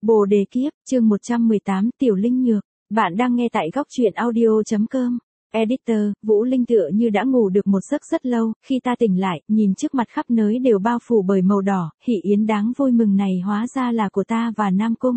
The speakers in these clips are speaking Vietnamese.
Bồ đề kiếp, chương 118, Tiểu Linh Nhược. Bạn đang nghe tại góc truyện audio.com. Editor, Vũ Linh tựa như đã ngủ được một giấc rất lâu, khi ta tỉnh lại, nhìn trước mặt khắp nơi đều bao phủ bởi màu đỏ, hỷ yến đáng vui mừng này hóa ra là của ta và Nam Cung.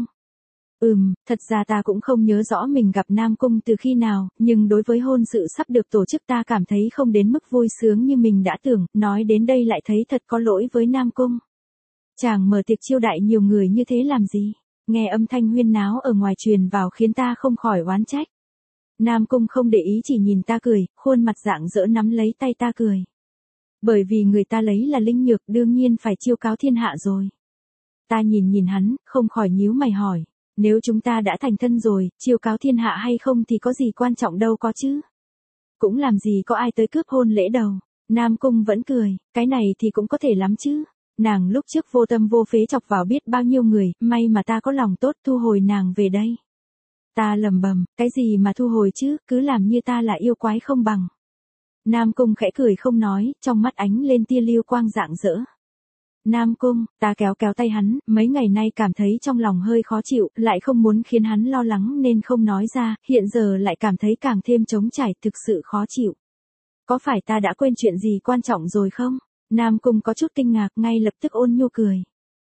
Thật ra ta cũng không nhớ rõ mình gặp Nam Cung từ khi nào, nhưng đối với hôn sự sắp được tổ chức ta cảm thấy không đến mức vui sướng như mình đã tưởng, nói đến đây lại thấy thật có lỗi với Nam Cung. Chàng mở tiệc chiêu đãi nhiều người như thế làm gì? Nghe âm thanh huyên náo ở ngoài truyền vào khiến ta không khỏi oán trách. Nam Cung không để ý chỉ nhìn ta cười, khuôn mặt rạng rỡ nắm lấy tay ta cười. Bởi vì người ta lấy là Linh Nhược đương nhiên phải chiêu cáo thiên hạ rồi. Ta nhìn hắn, không khỏi nhíu mày hỏi. Nếu chúng ta đã thành thân rồi, chiêu cáo thiên hạ hay không thì có gì quan trọng đâu có chứ. Cũng làm gì có ai tới cướp hôn lễ đâu. Nam Cung vẫn cười, cái này thì cũng có thể lắm chứ. Nàng lúc trước vô tâm vô phế chọc vào biết bao nhiêu người, may mà ta có lòng tốt thu hồi nàng về đây. Ta lầm bầm, cái gì mà thu hồi chứ, cứ làm như ta là yêu quái không bằng. Nam Cung khẽ cười không nói, trong mắt ánh lên tia lưu quang rạng rỡ. Nam Cung, ta kéo tay hắn, mấy ngày nay cảm thấy trong lòng hơi khó chịu, lại không muốn khiến hắn lo lắng nên không nói ra, hiện giờ lại cảm thấy càng thêm trống trải, thực sự khó chịu. Có phải ta đã quên chuyện gì quan trọng rồi không? Nam Cung có chút kinh ngạc ngay lập tức ôn nhu cười.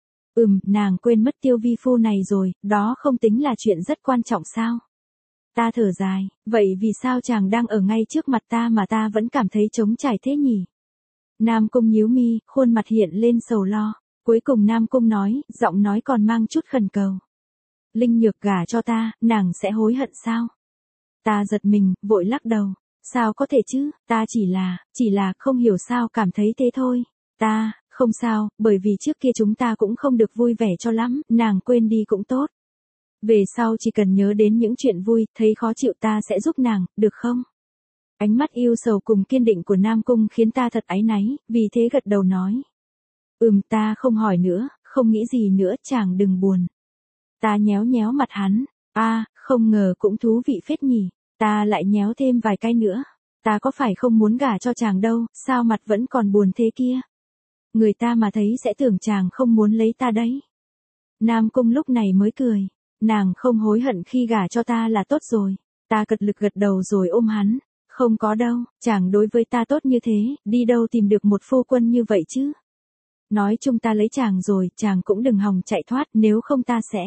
Nàng quên mất Tiêu vi phu này rồi, đó không tính là chuyện rất quan trọng sao? Ta thở dài, vậy vì sao chàng đang ở ngay trước mặt ta mà ta vẫn cảm thấy trống trải thế nhỉ? Nam Cung nhíu mi, khuôn mặt hiện lên sầu lo. Cuối cùng Nam Cung nói, giọng nói còn mang chút khẩn cầu. Linh Nhược gả cho ta, nàng sẽ hối hận sao? Ta giật mình, vội lắc đầu. Sao có thể chứ, ta chỉ là không hiểu sao cảm thấy thế thôi. Ta, không sao, bởi vì trước kia chúng ta cũng không được vui vẻ cho lắm, nàng quên đi cũng tốt. Về sau chỉ cần nhớ đến những chuyện vui, thấy khó chịu ta sẽ giúp nàng, được không? Ánh mắt yêu sầu cùng kiên định của Nam Cung khiến ta thật áy náy, vì thế gật đầu nói. Ta không hỏi nữa, không nghĩ gì nữa, chàng đừng buồn. Ta nhéo mặt hắn, không ngờ cũng thú vị phết nhỉ. Ta lại nhéo thêm vài cái nữa. Ta có phải không muốn gả cho chàng đâu, sao mặt vẫn còn buồn thế kia? Người ta mà thấy sẽ tưởng chàng không muốn lấy ta đấy. Nam Cung lúc này mới cười. Nàng không hối hận khi gả cho ta là tốt rồi. Ta cật lực gật đầu rồi ôm hắn. Không có đâu, chàng đối với ta tốt như thế, đi đâu tìm được một phu quân như vậy chứ? Nói chung ta lấy chàng rồi, chàng cũng đừng hòng chạy thoát, nếu không ta sẽ...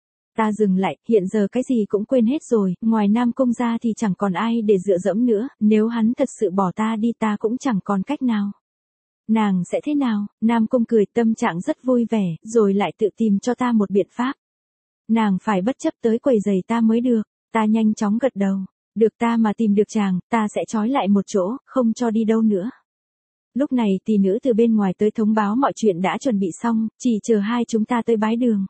Ta dừng lại, hiện giờ cái gì cũng quên hết rồi, ngoài Nam Cung ra thì chẳng còn ai để dựa dẫm nữa, nếu hắn thật sự bỏ ta đi ta cũng chẳng còn cách nào. Nàng sẽ thế nào? Nam Cung cười, tâm trạng rất vui vẻ, rồi lại tự tìm cho ta một biện pháp. Nàng phải bất chấp tới quầy giày ta mới được. Ta nhanh chóng gật đầu. Được, ta mà tìm được chàng, ta sẽ trói lại một chỗ, không cho đi đâu nữa. Lúc này tỷ nữ từ bên ngoài tới thông báo mọi chuyện đã chuẩn bị xong, chỉ chờ hai chúng ta tới bái đường.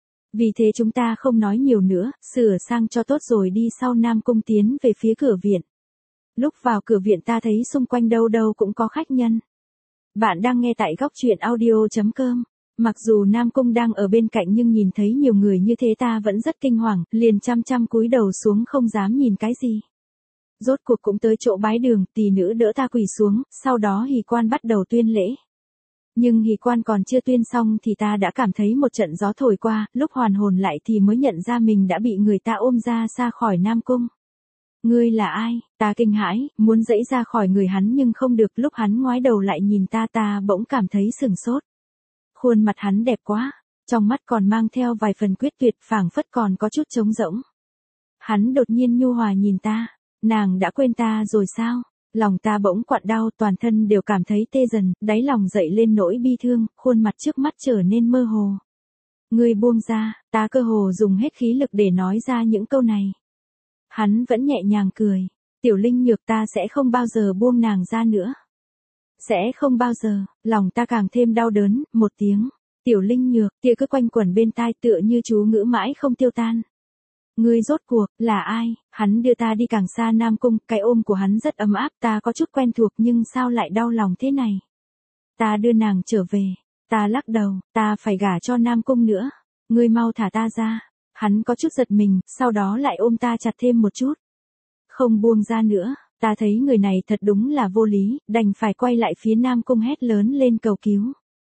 Vì thế chúng ta không nói nhiều nữa, sửa sang cho tốt rồi đi sau Nam Cung tiến về phía cửa viện. Lúc vào cửa viện ta thấy xung quanh đâu đâu cũng có khách nhân. Bạn đang nghe tại góc truyện audio.com. Mặc dù Nam Cung đang ở bên cạnh nhưng nhìn thấy nhiều người như thế ta vẫn rất kinh hoàng, liền chăm cúi đầu xuống không dám nhìn cái gì. Rốt cuộc cũng tới chỗ bái đường, tỷ nữ đỡ ta quỳ xuống, sau đó hỷ quan bắt đầu tuyên lễ. Nhưng hỷ quan còn chưa tuyên xong thì ta đã cảm thấy một trận gió thổi qua, lúc hoàn hồn lại thì mới nhận ra mình đã bị người ta ôm ra xa khỏi Nam Cung. Ngươi là ai? Ta kinh hãi, muốn giãy ra khỏi người hắn nhưng không được, lúc hắn ngoái đầu lại nhìn ta bỗng cảm thấy sửng sốt. Khuôn mặt hắn đẹp quá, trong mắt còn mang theo vài phần quyết tuyệt, phảng phất còn có chút trống rỗng. Hắn đột nhiên nhu hòa nhìn ta, nàng đã quên ta rồi sao? Lòng ta bỗng quặn đau, toàn thân đều cảm thấy tê dần, đáy lòng dậy lên nỗi bi thương, khuôn mặt trước mắt trở nên mơ hồ. Ngươi buông ra, ta cơ hồ dùng hết khí lực để nói ra những câu này. Hắn vẫn nhẹ nhàng cười, Tiểu Linh Nhược, ta sẽ không bao giờ buông nàng ra nữa. Sẽ không bao giờ, lòng ta càng thêm đau đớn, một tiếng, Tiểu Linh Nhược, kia cứ quanh quẩn bên tai tựa như chú ngữ mãi không tiêu tan. Ngươi rốt cuộc, là ai? Hắn đưa ta đi càng xa Nam Cung, cái ôm của hắn rất ấm áp, ta có chút quen thuộc nhưng sao lại đau lòng thế này? Ta đưa nàng trở về, ta lắc đầu, ta phải gả cho Nam Cung nữa. Ngươi mau thả ta ra. Hắn có chút giật mình, sau đó lại ôm ta chặt thêm một chút. Không buông ra nữa. Ta thấy người này thật đúng là vô lý, đành phải quay lại phía Nam Cung hét lớn lên cầu cứu.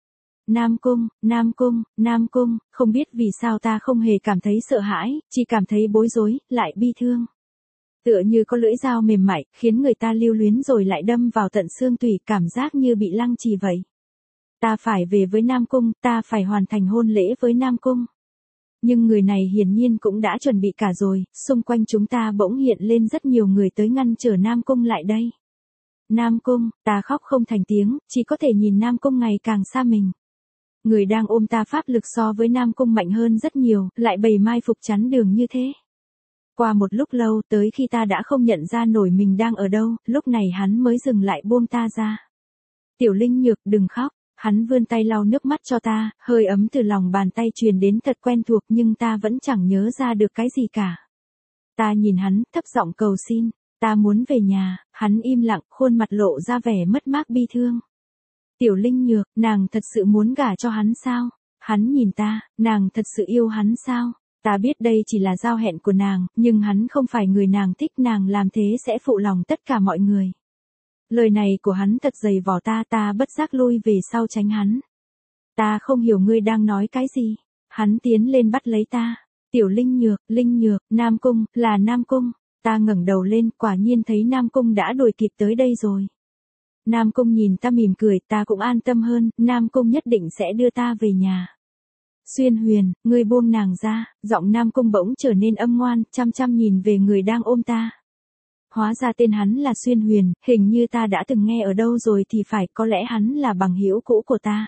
Nam Cung, Nam Cung, Nam Cung, không biết vì sao ta không hề cảm thấy sợ hãi, chỉ cảm thấy bối rối, lại bi thương. Tựa như có lưỡi dao mềm mại, khiến người ta lưu luyến rồi lại đâm vào tận xương tủy, cảm giác như bị lăng trì vậy. Ta phải về với Nam Cung, ta phải hoàn thành hôn lễ với Nam Cung. Nhưng người này hiển nhiên cũng đã chuẩn bị cả rồi, xung quanh chúng ta bỗng hiện lên rất nhiều người tới ngăn trở Nam Cung lại đây. Nam Cung, ta khóc không thành tiếng, chỉ có thể nhìn Nam Cung ngày càng xa mình. Người đang ôm ta pháp lực so với Nam Cung mạnh hơn rất nhiều, lại bày mai phục chắn đường như thế. Qua một lúc lâu, tới khi ta đã không nhận ra nổi mình đang ở đâu, lúc này hắn mới dừng lại buông ta ra. Tiểu Linh Nhược, đừng khóc. Hắn vươn tay lau nước mắt cho ta, hơi ấm từ lòng bàn tay truyền đến thật quen thuộc nhưng ta vẫn chẳng nhớ ra được cái gì cả. Ta nhìn hắn, thấp giọng cầu xin, ta muốn về nhà, hắn im lặng, khuôn mặt lộ ra vẻ mất mát bi thương. Tiểu Linh Nhược, nàng thật sự muốn gả cho hắn sao? Hắn nhìn ta, nàng thật sự yêu hắn sao? Ta biết đây chỉ là giao hẹn của nàng, nhưng hắn không phải người nàng thích, nàng làm thế sẽ phụ lòng tất cả mọi người. Lời này của hắn thật dày vò ta bất giác lui về sau tránh hắn. Ta không hiểu ngươi đang nói cái gì. Hắn tiến lên bắt lấy ta. Tiểu Linh Nhược, Nam Cung, là Nam Cung. Ta ngẩng đầu lên, quả nhiên thấy Nam Cung đã đuổi kịp tới đây rồi. Nam Cung nhìn ta mỉm cười, ta cũng an tâm hơn, Nam Cung nhất định sẽ đưa ta về nhà. Xuyên Huyền, ngươi buông nàng ra, giọng Nam Cung bỗng trở nên âm ngoan, chăm chăm nhìn về người đang ôm ta. Hóa ra tên hắn là Xuyên Huyền, hình như ta đã từng nghe ở đâu rồi thì phải, có lẽ hắn là bằng hữu cũ của ta.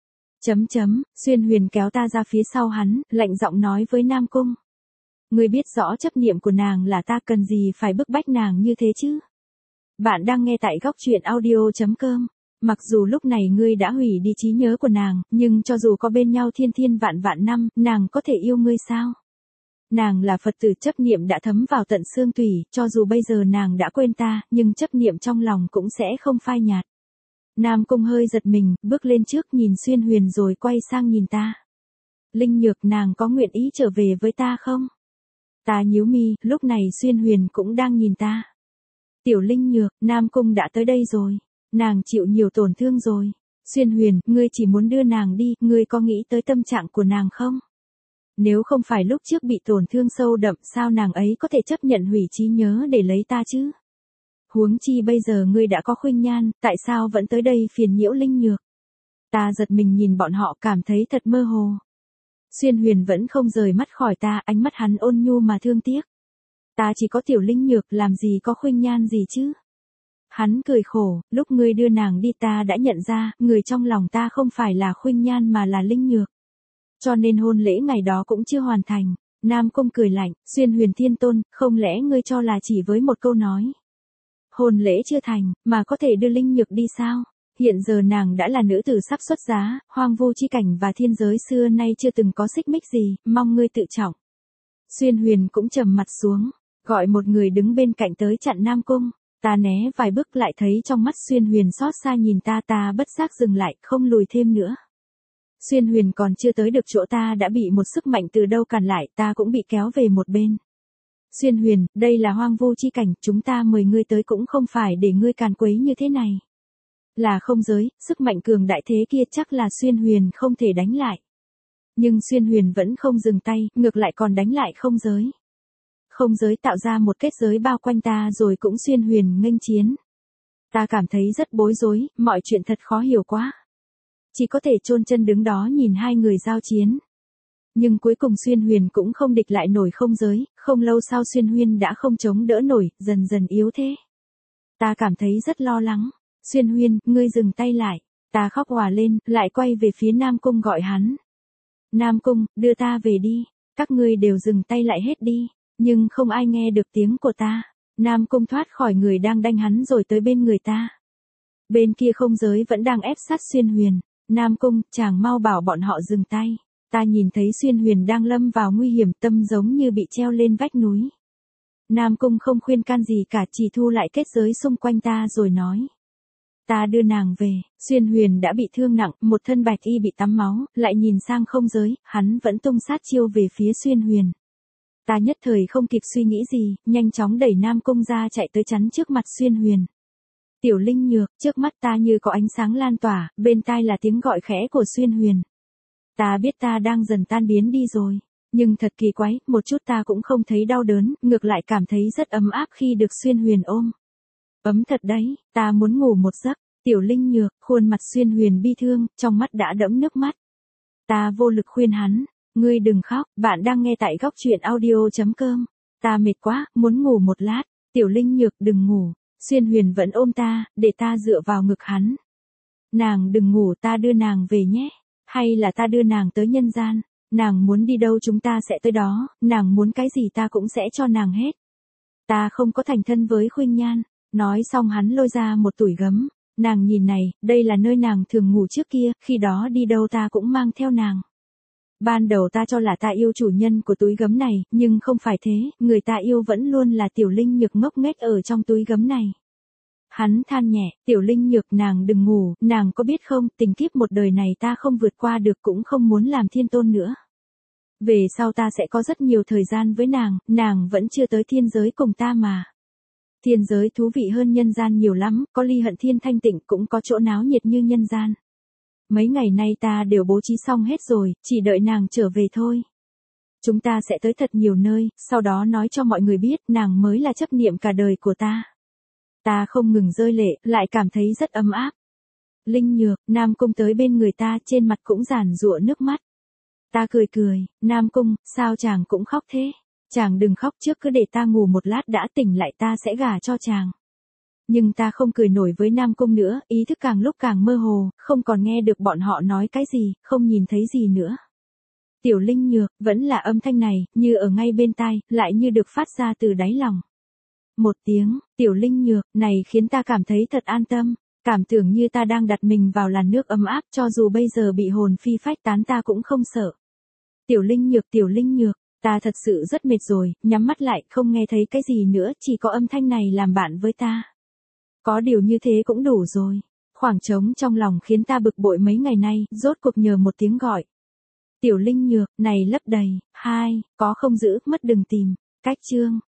Xuyên Huyền kéo ta ra phía sau hắn, lạnh giọng nói với Nam Cung. Ngươi biết rõ chấp niệm của nàng là ta, cần gì phải bức bách nàng như thế chứ? Bạn đang nghe tại góc truyện audio.com. Mặc dù lúc này ngươi đã hủy đi trí nhớ của nàng, nhưng cho dù có bên nhau thiên thiên vạn vạn năm, nàng có thể yêu ngươi sao? Nàng là Phật tử, chấp niệm đã thấm vào tận xương tủy, cho dù bây giờ nàng đã quên ta, nhưng chấp niệm trong lòng cũng sẽ không phai nhạt. Nam Cung hơi giật mình, bước lên trước nhìn Xuyên Huyền rồi quay sang nhìn ta. Linh Nhược, nàng có nguyện ý trở về với ta không? Ta nhíu mi, lúc này Xuyên Huyền cũng đang nhìn ta. Tiểu Linh Nhược, Nam Cung đã tới đây rồi. Nàng chịu nhiều tổn thương rồi. Xuyên Huyền, ngươi chỉ muốn đưa nàng đi, ngươi có nghĩ tới tâm trạng của nàng không? Nếu không phải lúc trước bị tổn thương sâu đậm, sao nàng ấy có thể chấp nhận hủy trí nhớ để lấy ta chứ? Huống chi bây giờ ngươi đã có Khuynh Nhan, tại sao vẫn tới đây phiền nhiễu Linh Nhược? Ta giật mình nhìn bọn họ, cảm thấy thật mơ hồ. Xuyên Huyền vẫn không rời mắt khỏi ta, ánh mắt hắn ôn nhu mà thương tiếc. Ta chỉ có Tiểu Linh Nhược, làm gì có Khuynh Nhan gì chứ? Hắn cười khổ, lúc ngươi đưa nàng đi ta đã nhận ra, người trong lòng ta không phải là Khuynh Nhan mà là Linh Nhược. Cho nên hôn lễ ngày đó cũng chưa hoàn thành. Nam Cung cười lạnh, Xuyên Huyền Thiên Tôn, không lẽ ngươi cho là chỉ với một câu nói. Hôn lễ chưa thành, mà có thể đưa Linh Nhược đi sao? Hiện giờ nàng đã là nữ tử sắp xuất giá, hoang vu chi cảnh và thiên giới xưa nay chưa từng có xích mích gì, mong ngươi tự trọng. Xuyên Huyền cũng trầm mặt xuống, gọi một người đứng bên cạnh tới chặn Nam Cung. Ta né vài bước lại thấy trong mắt Xuyên Huyền xót xa nhìn ta bất giác dừng lại, không lùi thêm nữa. Xuyên Huyền còn chưa tới được chỗ ta đã bị một sức mạnh từ đâu cản lại, ta cũng bị kéo về một bên. Xuyên Huyền, đây là hoang vu chi cảnh, chúng ta mời ngươi tới cũng không phải để ngươi càn quấy như thế này. Là không giới, sức mạnh cường đại thế kia chắc là Xuyên Huyền không thể đánh lại. Nhưng Xuyên Huyền vẫn không dừng tay, ngược lại còn đánh lại không giới. Không giới tạo ra một kết giới bao quanh ta rồi cũng Xuyên Huyền nghênh chiến. Ta cảm thấy rất bối rối, mọi chuyện thật khó hiểu quá. Chỉ có thể chôn chân đứng đó nhìn hai người giao chiến. Nhưng cuối cùng Xuyên Huyền cũng không địch lại nổi không giới, không lâu sau Xuyên Huyền đã không chống đỡ nổi, dần dần yếu thế. Ta cảm thấy rất lo lắng. Xuyên Huyền, ngươi dừng tay lại. Ta khóc òa lên, lại quay về phía Nam Cung gọi hắn. Nam Cung, đưa ta về đi. Các ngươi đều dừng tay lại hết đi. Nhưng không ai nghe được tiếng của ta. Nam Cung thoát khỏi người đang đanh hắn rồi tới bên người ta. Bên kia không giới vẫn đang ép sát Xuyên Huyền. Nam Cung, chàng mau bảo bọn họ dừng tay. Ta nhìn thấy Xuyên Huyền đang lâm vào nguy hiểm, tâm giống như bị treo lên vách núi. Nam Cung không khuyên can gì cả, chỉ thu lại kết giới xung quanh ta rồi nói. Ta đưa nàng về. Xuyên Huyền đã bị thương nặng, một thân bạch y bị tắm máu, lại nhìn sang không giới, hắn vẫn tung sát chiêu về phía Xuyên Huyền. Ta nhất thời không kịp suy nghĩ gì, nhanh chóng đẩy Nam Cung ra chạy tới chắn trước mặt Xuyên Huyền. Tiểu Linh Nhược, trước mắt ta như có ánh sáng lan tỏa, bên tai là tiếng gọi khẽ của Xuyên Huyền. Ta biết ta đang dần tan biến đi rồi. Nhưng thật kỳ quái, một chút ta cũng không thấy đau đớn, ngược lại cảm thấy rất ấm áp khi được Xuyên Huyền ôm. Ấm thật đấy, ta muốn ngủ một giấc. Tiểu Linh Nhược, khuôn mặt Xuyên Huyền bi thương, trong mắt đã đẫm nước mắt. Ta vô lực khuyên hắn, ngươi đừng khóc, bạn đang nghe tại góc truyện audio.com. Ta mệt quá, muốn ngủ một lát. Tiểu Linh Nhược đừng ngủ. Xuyên Huyền vẫn ôm ta, để ta dựa vào ngực hắn. Nàng đừng ngủ, ta đưa nàng về nhé. Hay là ta đưa nàng tới nhân gian. Nàng muốn đi đâu chúng ta sẽ tới đó, nàng muốn cái gì ta cũng sẽ cho nàng hết. Ta không có thành thân với Khuynh Nhan. Nói xong hắn lôi ra một tủi gấm. Nàng nhìn này, đây là nơi nàng thường ngủ trước kia, khi đó đi đâu ta cũng mang theo nàng. Ban đầu ta cho là ta yêu chủ nhân của túi gấm này, nhưng không phải thế, người ta yêu vẫn luôn là Tiểu Linh Nhược ngốc nghếch ở trong túi gấm này. Hắn than nhẹ, Tiểu Linh Nhược nàng đừng ngủ, nàng có biết không, tình kiếp một đời này ta không vượt qua được cũng không muốn làm thiên tôn nữa. Về sau ta sẽ có rất nhiều thời gian với nàng vẫn chưa tới thiên giới cùng ta mà. Thiên giới thú vị hơn nhân gian nhiều lắm, có ly hận thiên thanh tịnh cũng có chỗ náo nhiệt như nhân gian. Mấy ngày nay ta đều bố trí xong hết rồi, chỉ đợi nàng trở về thôi. Chúng ta sẽ tới thật nhiều nơi, sau đó nói cho mọi người biết nàng mới là chấp niệm cả đời của ta. Ta không ngừng rơi lệ, lại cảm thấy rất ấm áp. Linh Nhược, Nam Cung tới bên người ta, trên mặt cũng giàn giụa nước mắt. Ta cười cười, Nam Cung, sao chàng cũng khóc thế? Chàng đừng khóc trước, cứ để ta ngủ một lát đã, tỉnh lại ta sẽ gả cho chàng. Nhưng ta không cười nổi với Nam Cung nữa, ý thức càng lúc càng mơ hồ, không còn nghe được bọn họ nói cái gì, không nhìn thấy gì nữa. Tiểu Linh Nhược, vẫn là âm thanh này, như ở ngay bên tai, lại như được phát ra từ đáy lòng. Một tiếng, Tiểu Linh Nhược, này khiến ta cảm thấy thật an tâm, cảm tưởng như ta đang đặt mình vào làn nước ấm áp, cho dù bây giờ bị hồn phi phách tán ta cũng không sợ. Tiểu Linh Nhược, ta thật sự rất mệt rồi, nhắm mắt lại, không nghe thấy cái gì nữa, chỉ có âm thanh này làm bạn với ta. Có điều như thế cũng đủ rồi. Khoảng trống trong lòng khiến ta bực bội mấy ngày nay, rốt cuộc nhờ một tiếng gọi. Tiểu Linh Nhược, này lấp đầy, 2, có không giữ, mất đừng tìm. Cách chương.